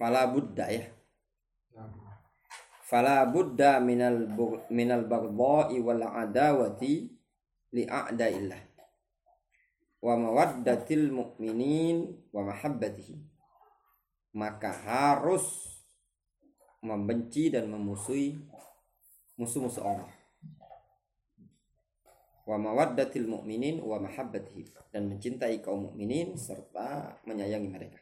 fala budda ya. Fala budda minal baghdha'i wal adawati li a'da'illah wa mawaddatil mu'minin wa mahabbatihim. Maka harus membenci dan memusuhi musuh-musuh Allah. Wa mawaddatil mu'minin wa mahabbatihim, dan mencintai kaum mukminin serta menyayangi mereka.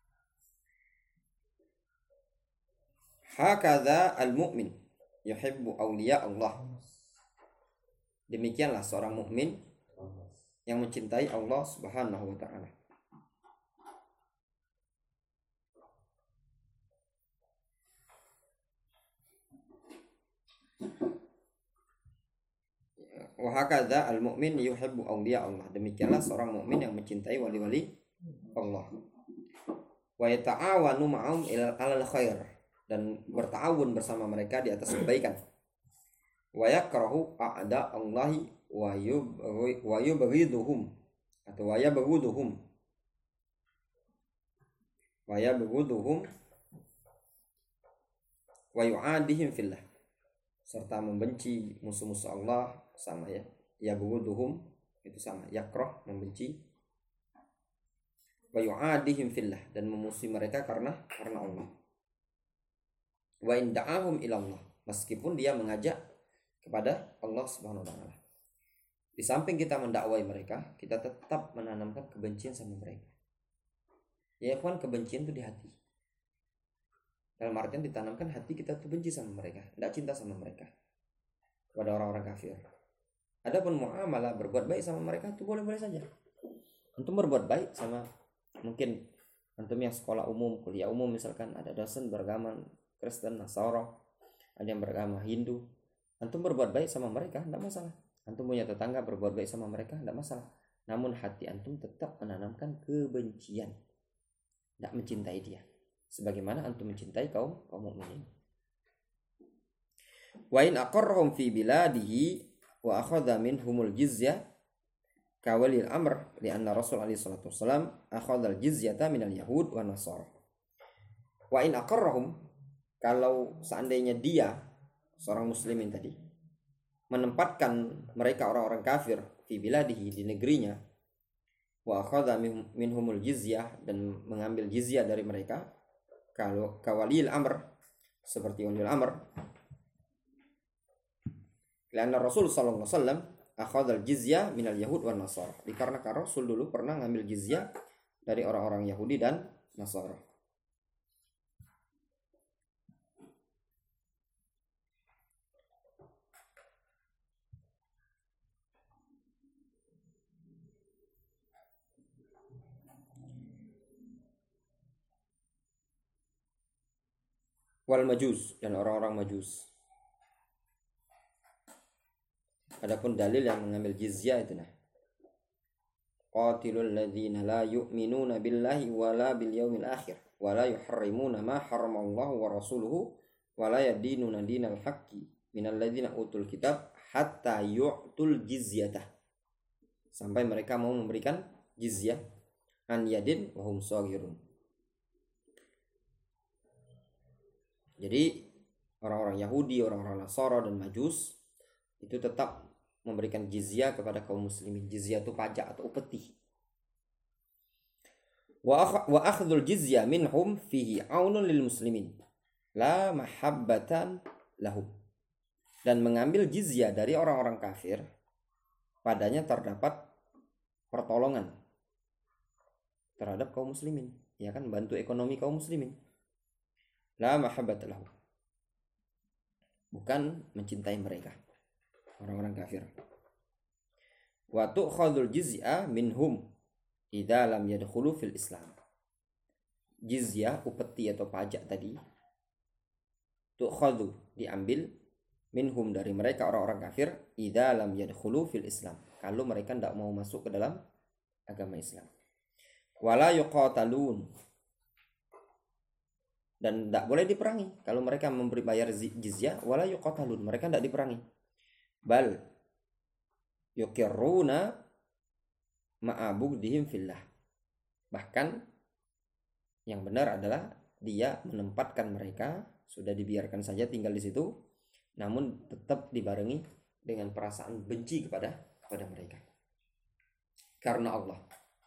Hakadha al-mu'min yuhibbu awliya Allah. Demikianlah seorang mukmin yang mencintai Allah Subhanahu wa ta'ala. Wa hakadha al-mu'min yuhibbu awliya Allah. Demikianlah seorang mukmin yang mencintai wali-wali Allah. Wa yata'awanu ma'ahum alal khair, dan bertawun bersama mereka di atas kebaikan. Wa yakrahu a'da Allahi wa yubghiduhum atau wa yabghuduhum wa yu'adihim fillah, serta membenci musuh-musuh Allah. Sama ya, yabghuduhum itu sama, yakrah membenci, wa yu'adihim fillah, dan memusuhi mereka karena Allah. Wa in da'ahum ila Allah, meskipun dia mengajak kepada Allah Subhanahu wa ta'ala. Di samping kita mendakwai mereka, kita tetap menanamkan kebencian sama mereka. Ya kan, kebencian itu di hati. Dalam artian ditanamkan hati kita tuh benci sama mereka, tidak cinta sama mereka, kepada orang-orang kafir. Adapun muamalah, berbuat baik sama mereka itu boleh-boleh saja. Antum berbuat baik sama, mungkin antum yang sekolah umum, kuliah umum misalkan, ada dosen beragama Kristen, Nasara, ada yang beragama Hindu. Antum berbuat baik sama mereka, tidak masalah. Antum punya tetangga, berbuat baik sama mereka, tidak masalah. Namun hati antum tetap menanamkan kebencian, tidak mencintai dia, sebagaimana antum mencintai kaum mukminin. Wa in aqarrahum fi biladihi wa akhadha minhumul jizya kawalil amr, lianna Rasul alaihi salatu wasalam akhadha al jizyata minal yahud wa nasara. Wa in aqarrahum, kalau seandainya dia seorang muslimin tadi menempatkan mereka orang-orang kafir fi biladihi, di negerinya, wa akhadha minhumul jizyah, dan mengambil jizyah dari mereka, kalau kawalil amr, seperti waliul amr, karena Rasul sallallahu alaihi wasallam akhadhal jizya minal yahud wan nasara, dikarenakan Rasul dulu pernah ngambil jizyah dari orang-orang Yahudi dan Nasara. Wal majus, dan orang-orang majus. Adapun dalil yang mengambil jizyah itu qatilul ladzina la yu'minuna billahi wala bil yaumil akhir wala yuharrimuna ma haramallahu wa rasuluhu wala yadinuna dinal haqqi minal ladzina utul kitab hatta yu'tul jizyatah, sampai mereka mau memberikan jizyah an yadin wa hum shaghirun. Jadi orang-orang Yahudi, orang-orang Nasara dan Majus itu tetap memberikan jizyah kepada kaum muslimin. Jizyah itu pajak atau upeti. Wa akhdhul jizyah minhum fihi aunun lil muslimin la mahabbatan lahum. Dan mengambil jizyah dari orang-orang kafir, padanya terdapat pertolongan terhadap kaum muslimin, ya kan, bantu ekonomi kaum muslimin. La mahabbat lahum, bukan mencintai mereka, orang-orang kafir. Wa tu'khadhul jizya minhum idza lam yadkhulu fil Islam. Jizyah, upeti atau pajak tadi, tu'khadhu, diambil, minhum, dari mereka orang-orang kafir, idza lam yadkhulu fil Islam, kalau mereka tidak mau masuk ke dalam agama Islam. Wala yuqatalun, dan tidak boleh diperangi kalau mereka memberi bayar jizyah. Wala yuqatalun, mereka tidak diperangi. Bal yuqirruna ma'abugdihim fillah, bahkan yang benar adalah dia menempatkan mereka, sudah dibiarkan saja tinggal di situ, namun tetap dibarengi dengan perasaan benci kepada mereka karena Allah.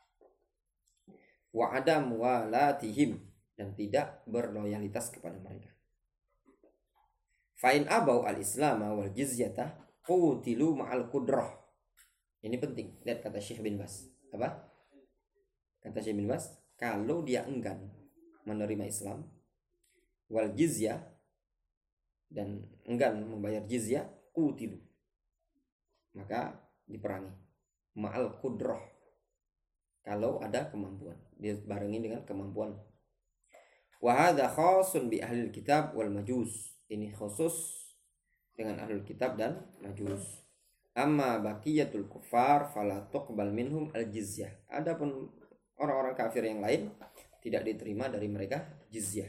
Wa adam walatihim, dan tidak berloyalitas kepada mereka. Fa'in abau al-islam wal jizyata qutilu ma'al qudrah. Ini penting. Lihat kata Syekh bin Bas. Apa? Kata Syekh bin Bas, kalau dia enggan menerima Islam wal jizyah, dan enggan membayar jizyah, qutilu, maka diperangi ma'al qudrah, kalau ada kemampuan, dibarengi dengan kemampuan. Wa hadza khasun bi ahli kitab wal majus. Ini khusus dengan ahlul kitab dan majus. Amma baqiyatul kuffar fala tuqbal minhum al jizyah. Adapun orang-orang kafir yang lain tidak diterima dari mereka jizyah.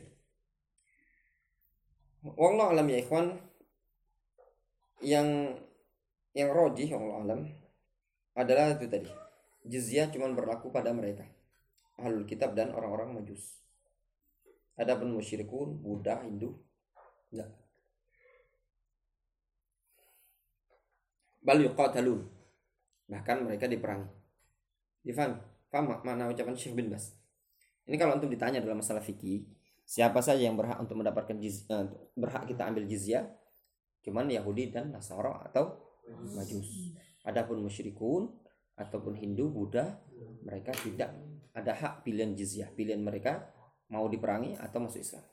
Wallahu alam ya ikhwan. Yang rajih wallahu alam adalah itu tadi. Jizyah cuma berlaku pada mereka ahlul kitab dan orang-orang majus. Adapun musyrikun, Buddha, Hindu, enggak. Bal yuqatalun, bahkan mereka diperangi. Difahami? Paham makna ucapan Syekh bin Bas? Ini kalau untuk ditanya dalam masalah fikih, siapa saja yang berhak untuk mendapatkan berhak kita ambil jizyah? Cuman Yahudi dan Nasara atau Majus. Adapun musyrikun ataupun Hindu, Buddha, mereka tidak ada hak pilihan jizyah. Pilihan mereka mau diperangi atau masuk Islam.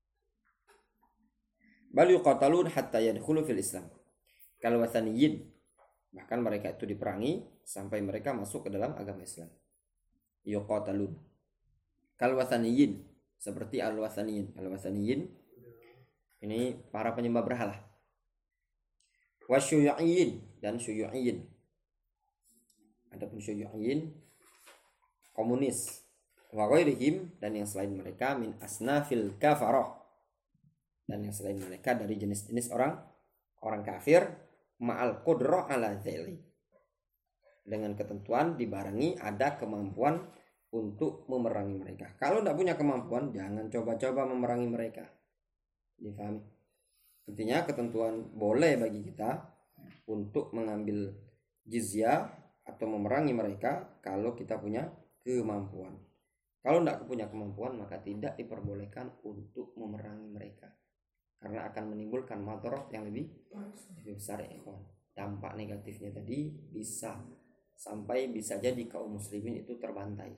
Bal yuqatalun hatta yadkhulu fil Islam. Kal wathaniyin, bahkan mereka itu diperangi sampai mereka masuk ke dalam agama Islam. Yuqatalun. Kal wathaniyin, seperti al-wathaniyin. Al-wathaniyin ini para penyembah berhala. Wasyuyu'iyyin, dan syuyu'iyyin. Adapun syuyu'iyyin komunis. Wa ghairihim, dan yang selain mereka min asnafil kafarah, dan yang selain mereka dari jenis-jenis orang kafir, ma'al qudrah ala dzali, dengan ketentuan dibarengi ada kemampuan untuk memerangi mereka. Kalau tidak punya kemampuan, jangan coba-coba memerangi mereka. Difahami? Intinya ketentuan boleh bagi kita untuk mengambil jizyah atau memerangi mereka kalau kita punya kemampuan. Kalau tidak punya kemampuan, maka tidak diperbolehkan untuk memerangi mereka, karena akan menimbulkan madarat yang lebih besar ya ikhwan. Dampak negatifnya tadi bisa jadi kaum muslimin itu terbantai.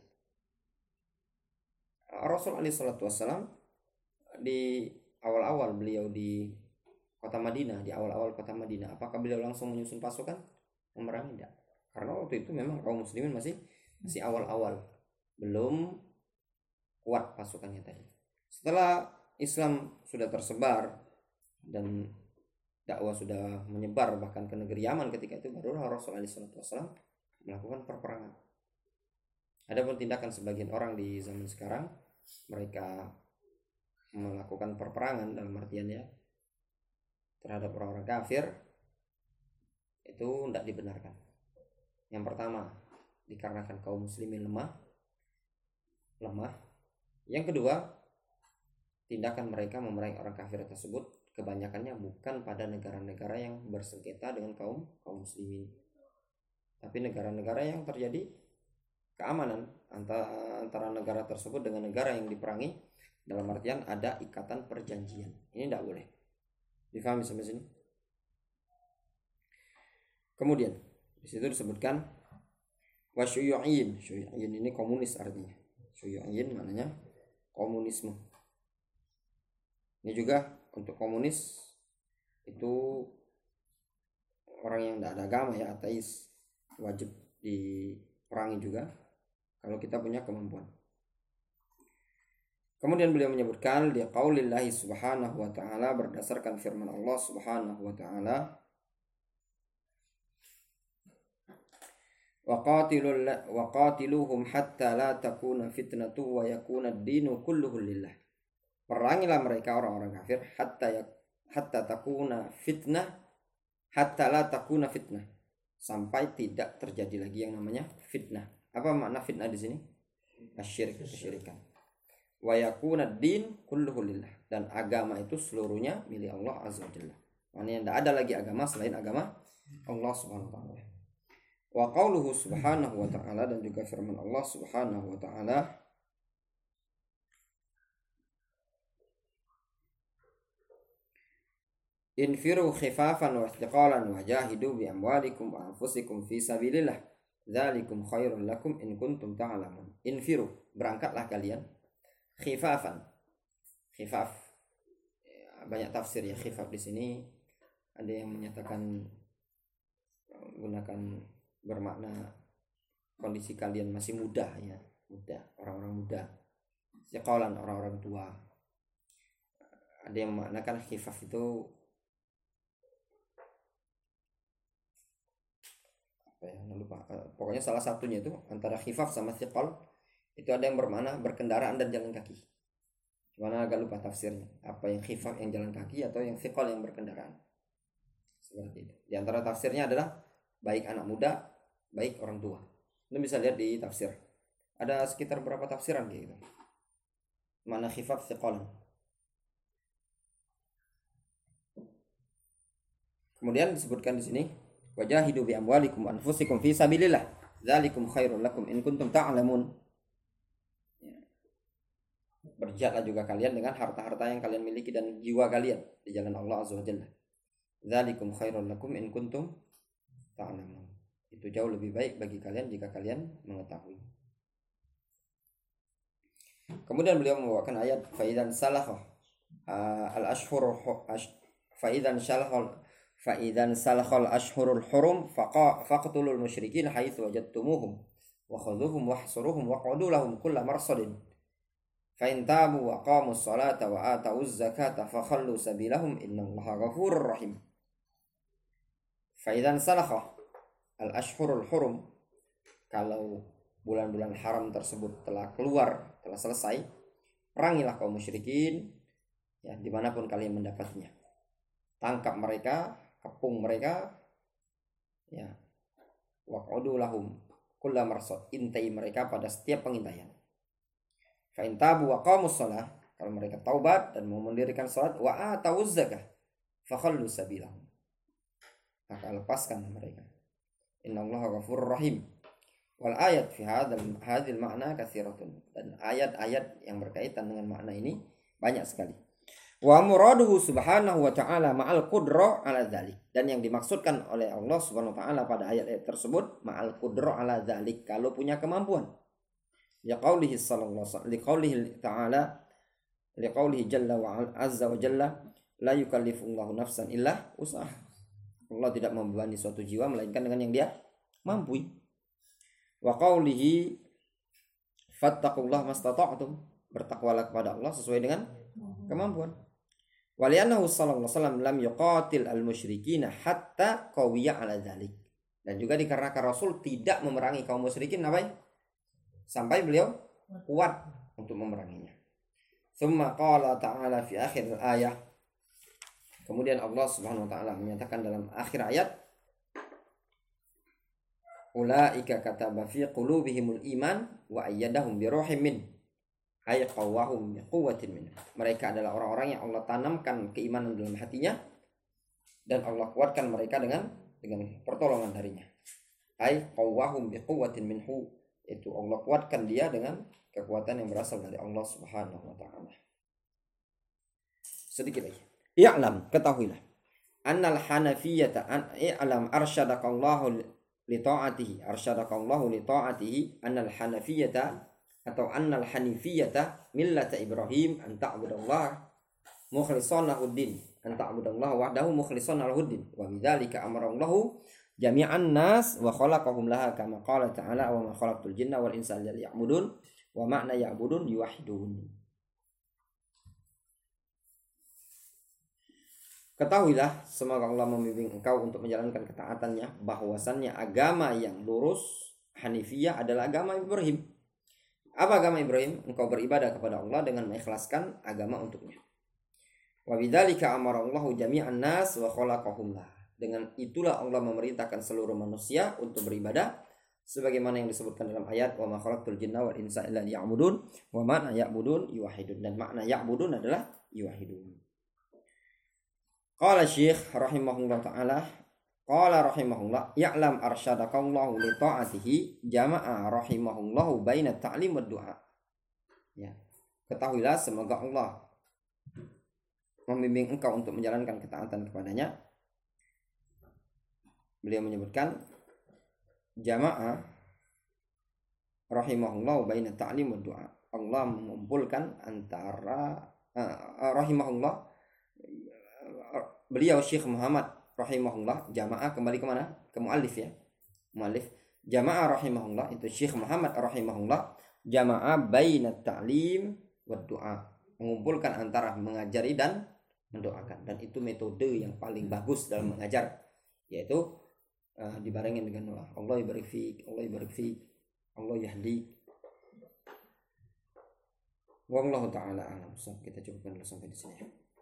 Rasul alaihi salatu wassalam di awal-awal beliau di kota Madinah, di awal-awal kota Madinah, apakah beliau langsung menyusun pasukan memerangi? Tidak, karena waktu itu memang kaum muslimin masih awal-awal, belum kuat pasukannya tadi. Setelah Islam sudah tersebar dan dakwah sudah menyebar bahkan ke negeri Yaman, ketika itu barulah Rasul SAW melakukan perperangan. Adapun tindakan sebagian orang di zaman sekarang, mereka melakukan perperangan dalam artian ya terhadap orang-orang kafir, itu tidak dibenarkan. Yang pertama, dikarenakan kaum muslimin lemah. Yang kedua, tindakan mereka memerangi orang kafir tersebut kebanyakannya bukan pada negara-negara yang bersengketa dengan kaum muslimin, tapi negara-negara yang terjadi keamanan antara negara tersebut dengan negara yang diperangi, dalam artian ada ikatan perjanjian. Ini tidak boleh. Difahami sampai sini? Kemudian di situ disebutkan wasyuyu'in. Syuyu'in ini komunis artinya. Syuyu'in maknanya komunisme. Ini juga untuk komunis itu orang yang tidak ada agama ya, ateis, wajib diperangi juga kalau kita punya kemampuan. Kemudian beliau menyebutkan di qaulillahi subhanahu wa ta'ala, berdasarkan firman Allah subhanahu wa ta'ala, wa qatiluhum hatta la takuna fitnatu wa yakuna ad-dinu kulluhu lillah. Perangilah mereka orang-orang kafir hatta takuna fitnah, hatta la takuna fitnah, sampai tidak terjadi lagi yang namanya fitnah. Apa makna fitnah di sini? Kesyirikan. wa yakuna din kulluhu lillah, dan agama itu seluruhnya milik Allah azza wajalla. Maknanya tidak ada lagi agama selain agama Allah subhanahu wa ta'ala. Wa qauluhu subhanahu wa ta'ala, dan juga firman Allah subhanahu wa ta'ala, infiru khifafan wa istiqalan wa jahidu bi amwalikum wa anfusikum fi sabilillah dzalikum khairul lakum in kuntum ta'lamun. Infiru, berangkatlah kalian, khifafan. Khifaf, banyak tafsir ya khifaf di sini. Ada yang menyatakan menggunakan bermakna kondisi kalian masih muda ya, muda, orang-orang muda. Istiqalan, orang-orang tua. Ada yang memaknakan khifaf itu lupa, pokoknya salah satunya itu antara khifaf sama thiqal itu ada yang bermakna berkendaraan dan jalan kaki. Gimana agak lupa tafsirnya, apa yang khifaf yang jalan kaki atau yang thiqal yang berkendaraan. Seperti itu. Di antara tafsirnya adalah baik anak muda, baik orang tua. Anda bisa lihat di tafsir. Ada sekitar berapa tafsiran kayak gitu. Mana khifaf thiqal. Kemudian disebutkan di sini, wajahidu bi amwalikum anfusikum fi sabilillah dzalikum khairul lakum in kuntum ta'lamun. Berjihadlah juga kalian dengan harta-harta yang kalian miliki dan jiwa kalian di jalan Allah azza wajalla. Dzalikum khairul lakum in kuntum ta'lamun. Itu jauh lebih baik bagi kalian jika kalian mengetahui. Kemudian beliau membawakan ayat faidan salah al-ashhur faidan salakhal ashhurul hurum faqtulul musyrikin haitsu wajadtumuhum wa khudhuhum wahsuruhum waq'udu lahum kulla marsadin fa in tabu wa aqamus salata wa atawuz zakata fakhallu sabilahum innallaha ghafurur rahim. Faidan salakha al ashhurul hurum, kalau bulan-bulan haram tersebut telah keluar, telah selesai, perangilah kaum musyrikin ya dimanapun kalian mendapatnya. Tangkap mereka, kepung mereka, ya, waq'udu lahum kulla marsad, intai mereka pada setiap pengintaian. Fa in tabu wa qamus shalah, kalau mereka taubat dan mau mendirikan salat, wa atawuz zakah fakhallu sabilahum, maka lepaskan mereka. Innallaha ghafurur rahim. Wal ayat fi hadzal ma'na katsiratun, dan ayat-ayat yang berkaitan dengan makna ini banyak sekali. Wa muraduhu subhanahu wa ta'ala ma'al qudra ala dzalik, dan yang dimaksudkan oleh Allah subhanahu wa ta'ala pada ayat-ayat tersebut ma'al qudra ala dzalik, kalau punya kemampuan. Ya qaulihi sallallahu alaihi liqaulihi ta'ala liqaulihi jalla wa azza wa jalla la yukallifullahu nafsan illa usaha. Allah tidak membebani suatu jiwa melainkan dengan yang dia mampu. Wa qaulihi fattaqullaha mastata'tum, bertakwalah kepada Allah sesuai dengan kemampuan. Waliannahu sallallahu alaihi wasallam lam yuqatil al-musyrikin hatta qawiya ala dzalik, dan juga dikarenakan Rasul tidak memerangi kaum musyrikin sampai beliau kuat untuk memeranginya. Tsumma qala ta'ala fi akhir ayat, kemudian Allah Subhanahu wa taala menyatakan dalam akhir ayat, ulaika kataba fi qulubihimul iman wa ayyadahum bi ruhim min ay qawwahum bi quwwatin min. Mereka adalah orang-orang yang Allah tanamkan keimanan dalam hatinya dan Allah kuatkan mereka dengan pertolongan darinya. Ay qawwahum bi quwwatin minhu, itu Allah kuatkan dia dengan kekuatan yang berasal dari Allah Subhanahu wa taala. Sedikit lagi. I'lam, ketahuilah. Annal hanafiyyata i'lam arsyadakallahu li ta'atihi annal hanafiyyata atau annal hanifiyata millata Ibrahim an ta'budallaha mukhlishan lahuddin, an ta'budallaha wahdahu mukhlishan lahuddin, wa bidzalika amara Allahu jami'an nas wa khalaqahum laha kama qala ta'ala wa ma khalaqtul jinna wal insa illa liya'budun wa ma'na ya'budun yuwahhidun. Ketahuilah, semoga Allah membimbing engkau untuk menjalankan ketaatannya, bahwasannya agama yang lurus Hanifiyah adalah agama Ibrahim. Apa agama Ibrahim? Engkau beribadah kepada Allah dengan mengikhlaskan agama untuknya. Wa bidzalika amara Allahu jami'an nas wa khalaqahum lah. Dengan itulah Allah memerintahkan seluruh manusia untuk beribadah sebagaimana yang disebutkan dalam ayat wa ma khalaqtul jinna wal insa illa liya'budun, wa makna ya'budun yuwahhidun, dan makna ya'budun adalah yuwahhidun. Qala Syekh rahimahullah taala, qala rahimahullah ya'lam arsyadakallahu li ta'atihi jama'a rahimahullahu baina ta'lim wad du'a. Ya, ketahuilah semoga Allah membimbing engkau untuk menjalankan ketaatan kepadanya. Beliau menyebutkan jamaah rahimahullah baina ta'lim wa du'a. Allah mengumpulkan antara rahimahullah, beliau Syekh Muhammad rahimahullah, jamaah kembali ke mana? Ke muallif ya. Muallif jamaah rahimahullah itu Syekh Muhammad rahimahullah, jamaah baina ta'lim wa du'a, mengumpulkan antara mengajari dan mendoakan, dan itu metode yang paling bagus dalam mengajar, yaitu dibarengin dengan doa. Allah yubarik fik, Allah yubarik fik, Allah yahdi. Wallahu taala alam. Kita cukupkan dulu sampai di sini.